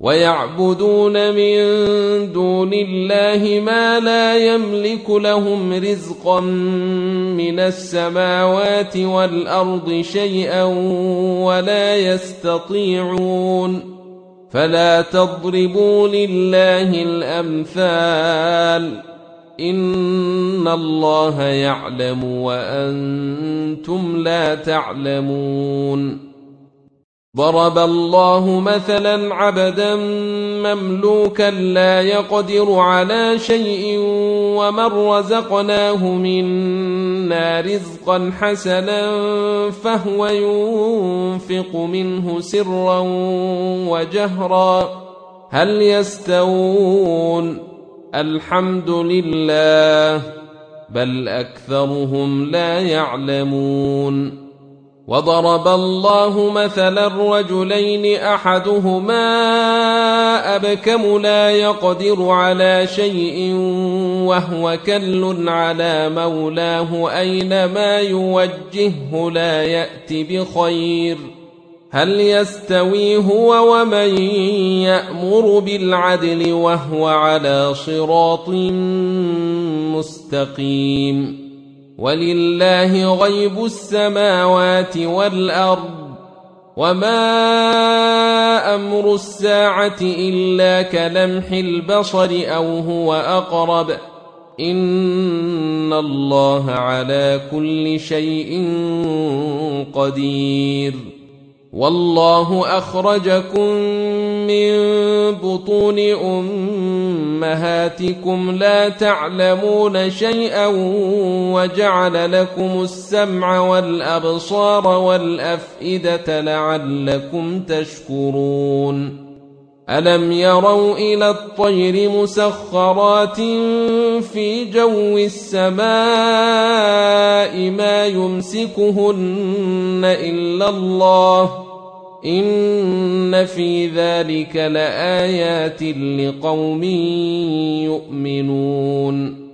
ويعبدون من دون الله ما لا يملك لهم رزقا من السماوات والأرض شيئا ولا يستطيعون. فلا تضربوا لله الأمثال، إن الله يعلم وأنتم لا تعلمون. ضرب الله مثلا عبدا مملوكا لا يقدر على شيء ومن رزقناه منا رزقا حسنا فهو ينفق منه سرا وجهرا هل يستوون؟ الحمد لله بل أكثرهم لا يعلمون. وضرب الله مثلا رجلين أحدهما أبكم لا يقدر على شيء وهو كل على مولاه أينما يوجهه لا يأت بخير هل يستوي هو ومن يأمر بالعدل وهو على صراط مستقيم؟ ولله غيب السماوات والأرض وما أمر الساعة إلا كلمح البصر أو هو أقرب إن الله على كل شيء قدير. والله أخرجكم من بطون أمهاتكم لا تعلمون شيئا وجعل لكم السمع والأبصار والأفئدة لعلكم تشكرون. ألم يروا إلى الطير مسخرات في جو السماء ما يمسكهن إلا الله إن في ذلك لآيات لقوم يؤمنون.